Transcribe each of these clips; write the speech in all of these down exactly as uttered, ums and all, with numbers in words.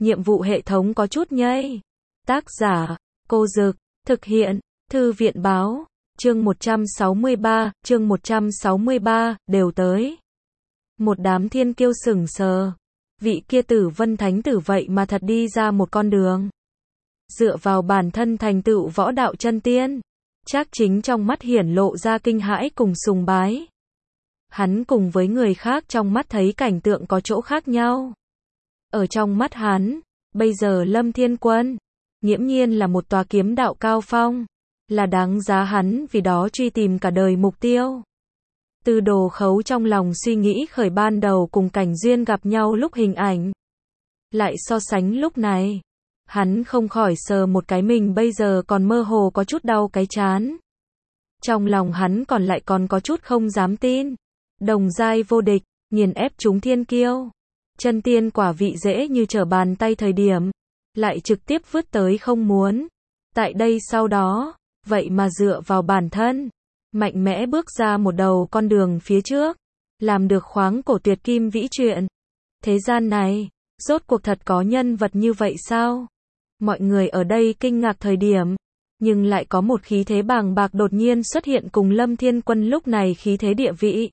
nhiệm vụ hệ thống có chút nhây. Tác giả, Cô Dực, thực hiện, Thư viện Báo, chương một trăm sáu mươi ba, chương một trăm sáu mươi ba, đều tới. Một đám thiên kiêu sững sờ. Vị kia Tử Vân Thánh Tử vậy mà thật đi ra một con đường. Dựa vào bản thân thành tựu võ đạo chân tiên, Trác Chính trong mắt hiển lộ ra kinh hãi cùng sùng bái. Hắn cùng với người khác trong mắt thấy cảnh tượng có chỗ khác nhau. Ở trong mắt hắn, bây giờ Lâm Thiên Quân, nghiễm nhiên là một tòa kiếm đạo cao phong, là đáng giá hắn vì đó truy tìm cả đời mục tiêu. Từ Đồ Khấu trong lòng suy nghĩ khởi ban đầu cùng Cảnh Duyên gặp nhau lúc hình ảnh. Lại so sánh lúc này, hắn không khỏi sờ một cái mình bây giờ còn mơ hồ có chút đau cái chán. Trong lòng hắn còn lại còn có chút không dám tin. Đồng giai vô địch, nghiền ép chúng thiên kiêu. Chân tiên quả vị dễ như trở bàn tay thời điểm, lại trực tiếp vứt tới không muốn. Tại đây sau đó, vậy mà dựa vào bản thân, mạnh mẽ bước ra một đầu con đường phía trước, làm được khoáng cổ tuyệt kim vĩ truyện. Thế gian này, rốt cuộc thật có nhân vật như vậy sao? Mọi người ở đây kinh ngạc thời điểm, nhưng lại có một khí thế bàng bạc đột nhiên xuất hiện cùng Lâm Thiên Quân lúc này khí thế địa vị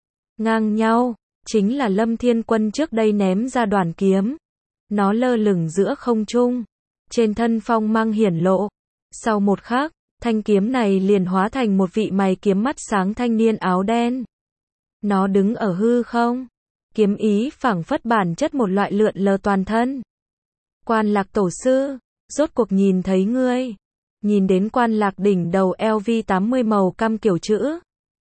ngang nhau, chính là Lâm Thiên Quân trước đây ném ra đoàn kiếm. Nó lơ lửng giữa không trung, trên thân phong mang hiển lộ. Sau một khắc, thanh kiếm này liền hóa thành một vị mày kiếm mắt sáng thanh niên áo đen. Nó đứng ở hư không, kiếm ý phảng phất bản chất một loại lượn lờ toàn thân. Quan Lạc tổ sư, rốt cuộc nhìn thấy ngươi. Nhìn đến Quan Lạc đỉnh đầu L V tám mươi màu cam kiểu chữ,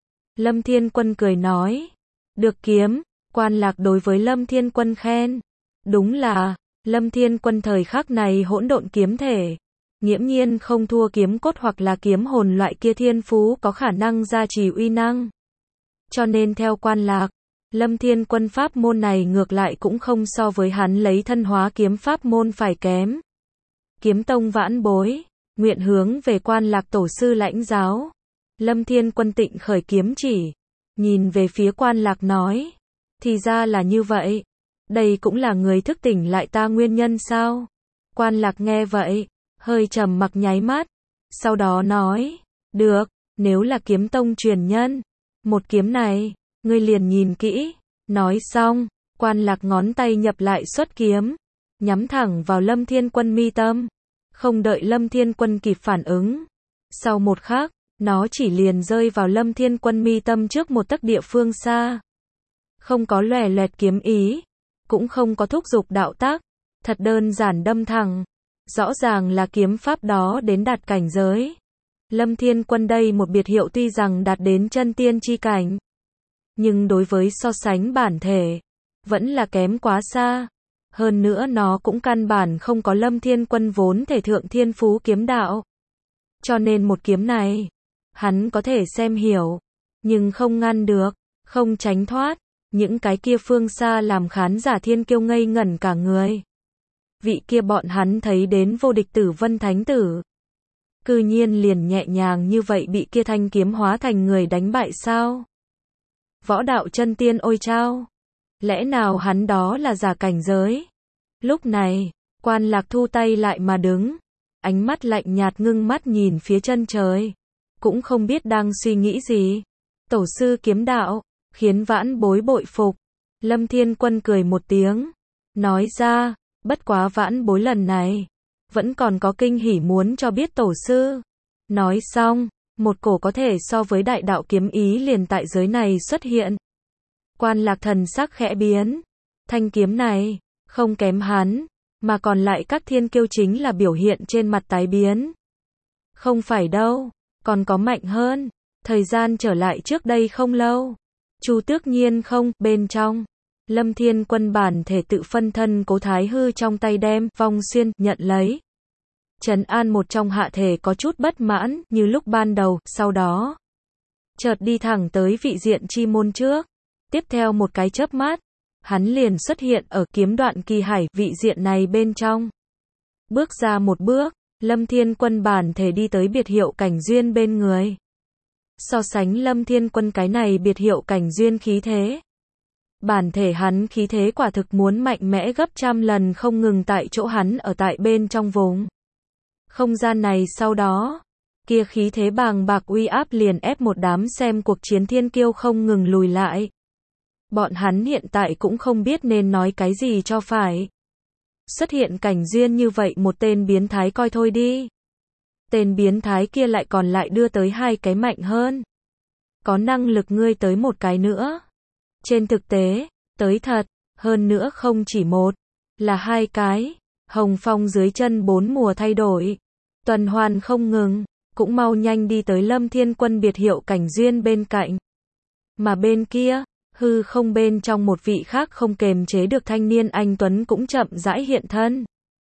Lâm Thiên Quân cười nói, được kiếm. Quan Lạc đối với Lâm Thiên Quân khen, đúng là, Lâm Thiên Quân thời khắc này hỗn độn kiếm thể, nghiễm nhiên không thua kiếm cốt hoặc là kiếm hồn loại kia thiên phú có khả năng gia trì uy năng. Cho nên theo Quan Lạc, Lâm Thiên Quân pháp môn này ngược lại cũng không so với hắn lấy thân hóa kiếm pháp môn phải kém. Kiếm tông vãn bối, nguyện hướng về Quan Lạc tổ sư lãnh giáo. Lâm Thiên Quân tịnh khởi kiếm chỉ, nhìn về phía Quan Lạc nói, thì ra là như vậy, đây cũng là người thức tỉnh lại ta nguyên nhân sao? Quan Lạc nghe vậy, hơi trầm mặc nháy mắt, sau đó nói, được, nếu là kiếm tông truyền nhân, một kiếm này, ngươi liền nhìn kỹ. Nói xong, Quan Lạc ngón tay nhập lại xuất kiếm, nhắm thẳng vào Lâm Thiên Quân mi tâm. Không đợi Lâm Thiên Quân kịp phản ứng, sau một khắc, nó chỉ liền rơi vào Lâm Thiên Quân mi tâm trước một tấc địa phương xa. Không có lòe loẹt kiếm ý, cũng không có thúc giục đạo tác, thật đơn giản đâm thẳng. Rõ ràng là kiếm pháp đó đến đạt cảnh giới. Lâm Thiên Quân đây một biệt hiệu tuy rằng đạt đến chân tiên chi cảnh, nhưng đối với so sánh bản thể, vẫn là kém quá xa. Hơn nữa nó cũng căn bản không có Lâm Thiên Quân vốn thể thượng thiên phú kiếm đạo. Cho nên một kiếm này, hắn có thể xem hiểu, nhưng không ngăn được, không tránh thoát. Những cái kia phương xa làm khán giả thiên kiêu ngây ngẩn cả người. Vị kia bọn hắn thấy đến vô địch Tử Vân Thánh Tử, cư nhiên liền nhẹ nhàng như vậy bị kia thanh kiếm hóa thành người đánh bại sao? Võ đạo chân tiên ôi chao! Lẽ nào hắn đó là giả cảnh giới? Lúc này, Quan Lạc thu tay lại mà đứng, ánh mắt lạnh nhạt ngưng mắt nhìn phía chân trời, cũng không biết đang suy nghĩ gì. Tổ sư kiếm đạo, khiến vãn bối bội phục. Lâm Thiên Quân cười một tiếng, nói ra, bất quá vãn bối lần này, vẫn còn có kinh hỉ muốn cho biết tổ sư. Nói xong, một cổ có thể so với đại đạo kiếm ý liền tại giới này xuất hiện. Quan Lạc thần sắc khẽ biến, thanh kiếm này, không kém hắn, mà còn lại các thiên kiêu chính là biểu hiện trên mặt tái biến. Không phải đâu, còn có mạnh hơn, thời gian trở lại trước đây không lâu. Chu Tước Nhiên không, bên trong, Lâm Thiên Quân bản thể tự phân thân Cố Thái Hư trong tay đem, Vong Xuyên, nhận lấy. Trấn an một trong hạ thể có chút bất mãn, như lúc ban đầu, sau đó, chợt đi thẳng tới vị diện chi môn trước. Tiếp theo một cái chớp mắt, hắn liền xuất hiện ở kiếm đoạn kỳ hải, vị diện này bên trong. Bước ra một bước, Lâm Thiên Quân bản thể đi tới biệt hiệu Cảnh Duyên bên người. So sánh Lâm Thiên Quân cái này biệt hiệu Cảnh Duyên khí thế, Bản thể hắn khí thế quả thực muốn mạnh mẽ gấp trăm lần không ngừng tại chỗ hắn ở tại bên trong vùng không gian này sau đó. Kia khí thế bàng bạc uy áp liền ép một đám xem cuộc chiến thiên kiêu không ngừng lùi lại. Bọn hắn hiện tại cũng không biết nên nói cái gì cho phải. Xuất hiện cảnh duyên như vậy một tên biến thái coi thôi đi. Tên biến thái kia lại còn lại đưa tới hai cái mạnh hơn. Có năng lực ngươi tới một cái nữa. Trên thực tế, tới thật, hơn nữa không chỉ một, là hai cái. Hồng Phong dưới chân bốn mùa thay đổi. Tuần hoàn không ngừng, cũng mau nhanh đi tới Lâm Thiên Quân biệt hiệu cảnh duyên bên cạnh. Mà bên kia, hư không bên trong một vị khác không kềm chế được thanh niên anh Tuấn cũng chậm rãi hiện thân.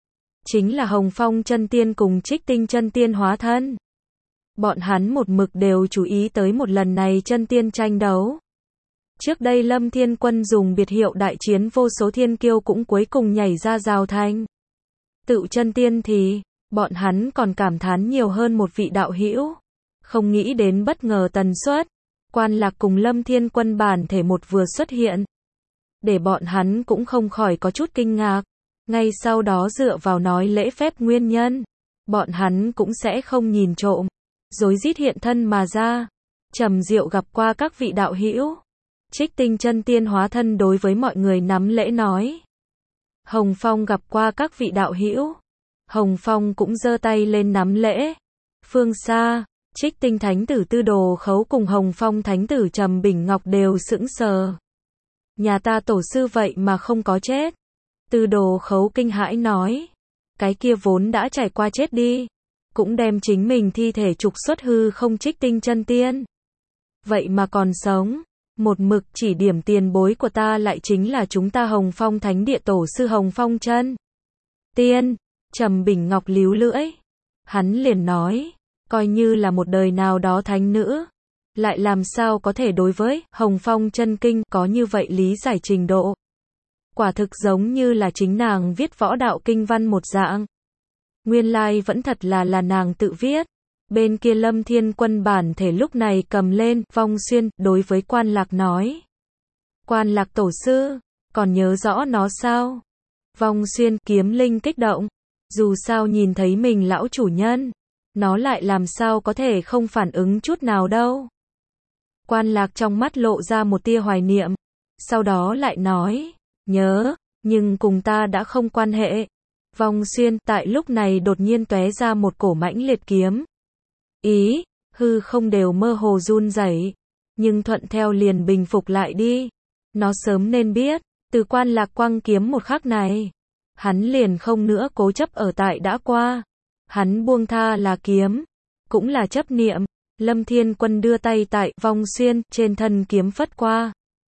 Chính là Hồng Phong chân tiên cùng Trích Tinh chân tiên hóa thân. Bọn hắn một mực đều chú ý tới một lần này chân tiên tranh đấu. Trước đây Lâm Thiên Quân dùng biệt hiệu đại chiến vô số thiên kiêu cũng cuối cùng nhảy ra rào thanh. Tự chân tiên thì, bọn hắn còn cảm thán nhiều hơn một vị đạo hữu. Không nghĩ đến bất ngờ tần suất. Quan Lạc cùng Lâm Thiên Quân bản thể một vừa xuất hiện. Để bọn hắn cũng không khỏi có chút kinh ngạc. Ngay sau đó dựa vào nói lễ phép nguyên nhân. Bọn hắn cũng sẽ không nhìn trộm. Rối rít hiện thân mà ra. Trầm Diệu gặp qua các vị đạo hữu. Trích Tinh chân tiên hóa thân đối với mọi người nắm lễ nói. Hồng Phong gặp qua các vị đạo hữu. Hồng Phong cũng giơ tay lên nắm lễ. Phương xa, Trích Tinh thánh tử Tư Đồ Khấu cùng Hồng Phong thánh tử Trầm Bình Ngọc đều sững sờ. Nhà ta tổ sư vậy mà không có chết. Tư Đồ Khấu kinh hãi nói. Cái kia vốn đã trải qua chết đi. Cũng đem chính mình thi thể trục xuất hư không Trích Tinh chân tiên. Vậy mà còn sống. Một mực chỉ điểm tiền bối của ta lại chính là chúng ta Hồng Phong thánh địa tổ sư Hồng Phong chân tiên. Trầm Bình Ngọc líu lưỡi. Hắn liền nói. Coi như là một đời nào đó thánh nữ. Lại làm sao có thể đối với Hồng Phong chân kinh có như vậy lý giải trình độ. Quả thực giống như là chính nàng viết võ đạo kinh văn một dạng. Nguyên lai vẫn thật là là nàng tự viết. Bên kia Lâm Thiên Quân bản thể lúc này cầm lên Vong Xuyên đối với Quan Lạc nói. Quan Lạc tổ sư, còn nhớ rõ nó sao? Vong Xuyên kiếm linh kích động. Dù sao nhìn thấy mình lão chủ nhân. Nó lại làm sao có thể không phản ứng chút nào đâu. Quan Lạc trong mắt lộ ra một tia hoài niệm. Sau đó lại nói. Nhớ, nhưng cùng ta đã không quan hệ. Vong Xuyên tại lúc này đột nhiên tóe ra một cổ mãnh liệt kiếm. Ý, hư không đều mơ hồ run rẩy, nhưng thuận theo liền bình phục lại đi. Nó sớm nên biết, từ Quan Lạc quăng kiếm một khắc này, hắn liền không nữa cố chấp ở tại đã qua. Hắn buông tha là kiếm, cũng là chấp niệm. Lâm Thiên Quân đưa tay tại Vong Xuyên trên thân kiếm phất qua.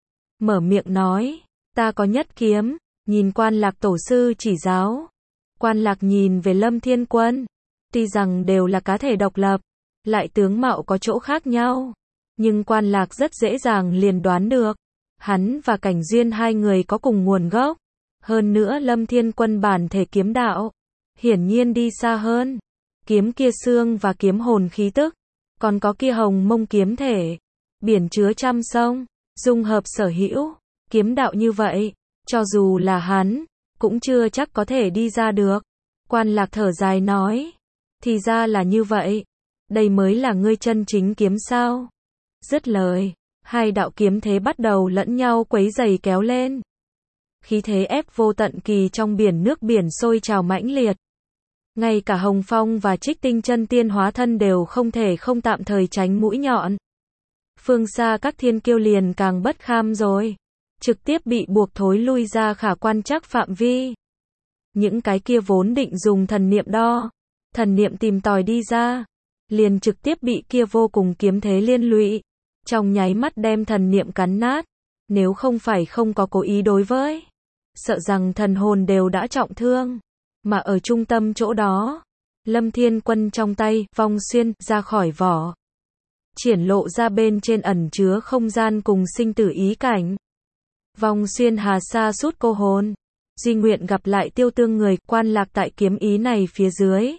Mở miệng nói, ta có nhất kiếm, nhìn Quan Lạc tổ sư chỉ giáo. Quan Lạc nhìn về Lâm Thiên Quân, tuy rằng đều là cá thể độc lập, lại tướng mạo có chỗ khác nhau, nhưng Quan Lạc rất dễ dàng liền đoán được. Hắn và Cảnh Duyên hai người có cùng nguồn gốc. Hơn nữa Lâm Thiên Quân bản thể kiếm đạo, hiển nhiên đi xa hơn. Kiếm kia xương và kiếm hồn khí tức, còn có kia hồng mông kiếm thể, biển chứa trăm sông, dung hợp sở hữu, kiếm đạo như vậy, cho dù là hắn, cũng chưa chắc có thể đi ra được. Quan Lạc thở dài nói, thì ra là như vậy, đây mới là ngươi chân chính kiếm sao. Dứt lời, hai đạo kiếm thế bắt đầu lẫn nhau quấy giày kéo lên. Khí thế ép vô tận kỳ trong biển nước biển sôi trào mãnh liệt. Ngay cả Hồng Phong và Trích Tinh chân tiên hóa thân đều không thể không tạm thời tránh mũi nhọn. Phương xa các thiên kiêu liền càng bất kham rồi, trực tiếp bị buộc thối lui ra khả quan chắc phạm vi. Những cái kia vốn định dùng thần niệm đo, thần niệm tìm tòi đi ra, liền trực tiếp bị kia vô cùng kiếm thế liên lụy, trong nháy mắt đem thần niệm cắn nát. Nếu không phải không có cố ý đối với, sợ rằng thần hồn đều đã trọng thương. Mà ở trung tâm chỗ đó, Lâm Thiên Quân trong tay Vong Xuyên ra khỏi vỏ, triển lộ ra bên trên ẩn chứa không gian cùng sinh tử ý cảnh. Vong Xuyên hà sa sút cô hồn, duy nguyện gặp lại tiêu tương người. Quan Lạc tại kiếm ý này phía dưới,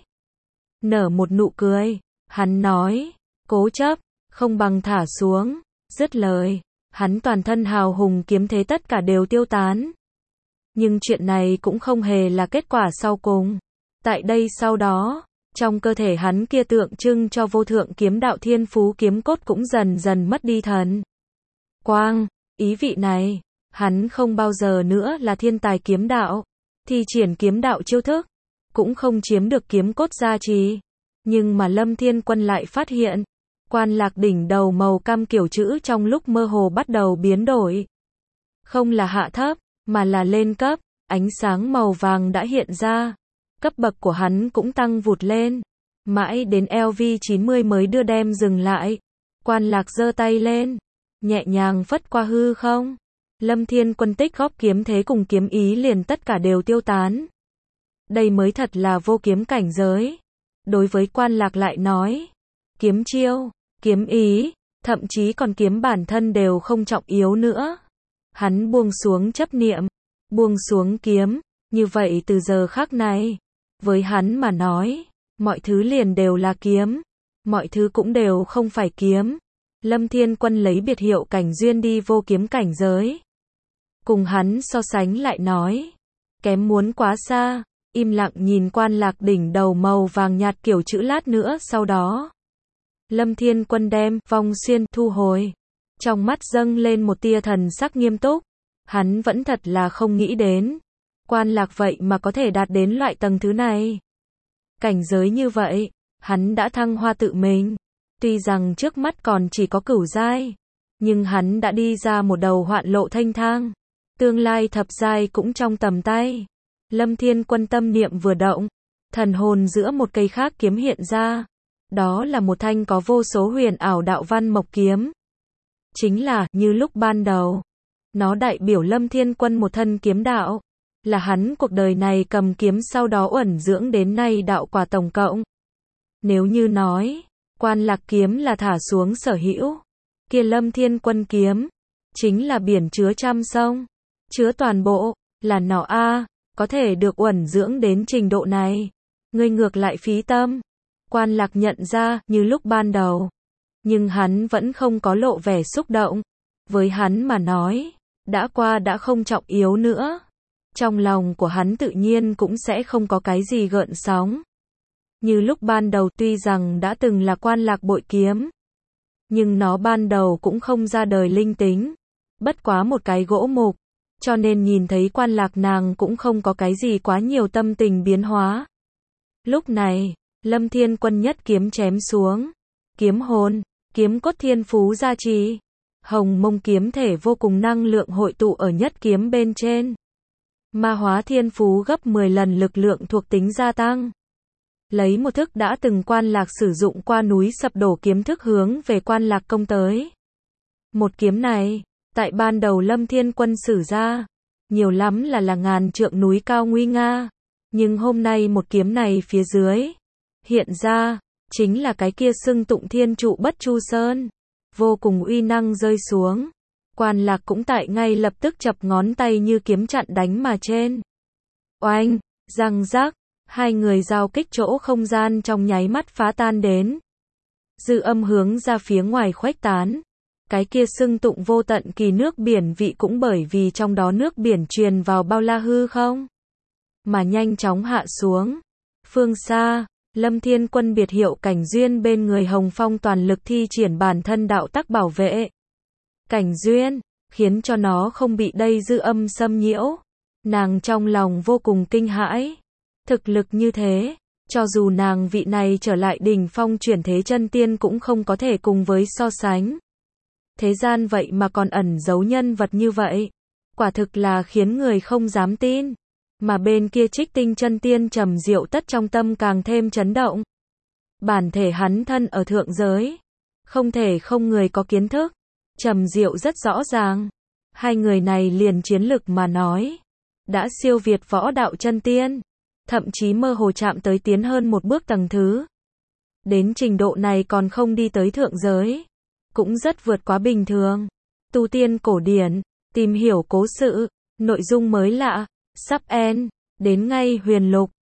nở một nụ cười, hắn nói, cố chấp, không bằng thả xuống. Dứt lời, hắn toàn thân hào hùng kiếm thế tất cả đều tiêu tán. Nhưng chuyện này cũng không hề là kết quả sau cùng. Tại đây sau đó, trong cơ thể hắn kia tượng trưng cho vô thượng kiếm đạo thiên phú kiếm cốt cũng dần dần mất đi thần quang. Ý vị này, hắn không bao giờ nữa là thiên tài kiếm đạo, thi triển kiếm đạo chiêu thức, cũng không chiếm được kiếm cốt gia trì. Nhưng mà Lâm Thiên Quân lại phát hiện, quan lạc đỉnh đầu màu cam kiểu chữ trong lúc mơ hồ bắt đầu biến đổi. Không là hạ thấp, mà là lên cấp, ánh sáng màu vàng đã hiện ra. Cấp bậc của hắn cũng tăng vụt lên. Mãi đến L V chín mươi mới đưa đem dừng lại. Quan lạc giơ tay lên, nhẹ nhàng phất qua hư không. Lâm Thiên Quân tích góp kiếm thế cùng kiếm ý liền tất cả đều tiêu tán. Đây mới thật là vô kiếm cảnh giới. Đối với quan lạc lại nói, kiếm chiêu, kiếm ý, thậm chí còn kiếm bản thân đều không trọng yếu nữa. Hắn buông xuống chấp niệm, buông xuống kiếm, như vậy từ giờ khắc này, với hắn mà nói, mọi thứ liền đều là kiếm, mọi thứ cũng đều không phải kiếm. Lâm Thiên Quân lấy biệt hiệu cảnh duyên đi vô kiếm cảnh giới. Cùng hắn so sánh lại nói, kém muốn quá xa, im lặng nhìn quan lạc đỉnh đầu màu vàng nhạt kiểu chữ lát nữa sau đó. Lâm Thiên Quân đem vong xuyên thu hồi. Trong mắt dâng lên một tia thần sắc nghiêm túc. Hắn vẫn thật là không nghĩ đến. Quan lạc vậy mà có thể đạt đến loại tầng thứ này. Cảnh giới như vậy, hắn đã thăng hoa tự mình. Tuy rằng trước mắt còn chỉ có cửu giai, nhưng hắn đã đi ra một đầu hoạn lộ thanh thang. Tương lai thập giai cũng trong tầm tay. Lâm Thiên Quân tâm niệm vừa động, thần hồn giữa một cây khác kiếm hiện ra. Đó là một thanh có vô số huyền ảo đạo văn mộc kiếm. Chính là, như lúc ban đầu, nó đại biểu Lâm Thiên Quân một thân kiếm đạo. Là hắn cuộc đời này cầm kiếm sau đó uẩn dưỡng đến nay đạo quả tổng cộng. Nếu như nói, quan lạc kiếm là thả xuống sở hữu, kia Lâm Thiên Quân kiếm, chính là biển chứa trăm sông, chứa toàn bộ, là nó a, có thể được uẩn dưỡng đến trình độ này. Ngươi ngược lại phí tâm. Quan lạc nhận ra, như lúc ban đầu. Nhưng hắn vẫn không có lộ vẻ xúc động. Với hắn mà nói, đã qua đã không trọng yếu nữa. Trong lòng của hắn tự nhiên cũng sẽ không có cái gì gợn sóng. Như lúc ban đầu tuy rằng đã từng là quan lạc bội kiếm, nhưng nó ban đầu cũng không ra đời linh tính. Bất quá một cái gỗ mục. Cho nên nhìn thấy quan lạc nàng cũng không có cái gì quá nhiều tâm tình biến hóa. Lúc này, Lâm Thiên Quân nhất kiếm chém xuống. Kiếm hồn, kiếm cốt thiên phú gia trì. Hồng mông kiếm thể vô cùng năng lượng hội tụ ở nhất kiếm bên trên. Ma hóa thiên phú gấp mười lần lực lượng thuộc tính gia tăng. Lấy một thức đã từng quan lạc sử dụng qua núi sập đổ kiếm thức hướng về quan lạc công tới. Một kiếm này, tại ban đầu Lâm Thiên Quân sử ra, nhiều lắm là là ngàn trượng núi cao nguy nga. Nhưng hôm nay một kiếm này phía dưới, hiện ra, chính là cái kia xưng tụng thiên trụ bất chu sơn. Vô cùng uy năng rơi xuống. Quan lạc cũng tại ngay lập tức chập ngón tay như kiếm chặn đánh mà trên. Oanh, răng rác, hai người giao kích chỗ không gian trong nháy mắt phá tan đến. Dư âm hướng ra phía ngoài khuếch tán. Cái kia xưng tụng vô tận kỳ nước biển vị cũng bởi vì trong đó nước biển truyền vào bao la hư không, mà nhanh chóng hạ xuống. Phương xa, Lâm Thiên Quân biệt hiệu cảnh duyên bên người Hồng Phong toàn lực thi triển bản thân đạo tắc bảo vệ. Cảnh duyên, khiến cho nó không bị đây dư âm xâm nhiễu. Nàng trong lòng vô cùng kinh hãi. Thực lực như thế, cho dù nàng vị này trở lại đỉnh phong chuyển thế chân tiên cũng không có thể cùng với so sánh. Thế gian vậy mà còn ẩn giấu nhân vật như vậy. Quả thực là khiến người không dám tin. Mà bên kia Trích Tinh chân tiên trầm diệu tất trong tâm càng thêm chấn động. Bản thể hắn thân ở thượng giới, không thể không người có kiến thức. Trầm diệu rất rõ ràng, hai người này liền chiến lực mà nói, đã siêu việt võ đạo chân tiên, thậm chí mơ hồ chạm tới tiến hơn một bước tầng thứ. Đến trình độ này còn không đi tới thượng giới, cũng rất vượt quá bình thường. Tu tiên cổ điển, tìm hiểu cố sự, nội dung mới lạ, sắp end, đến ngay huyền lục.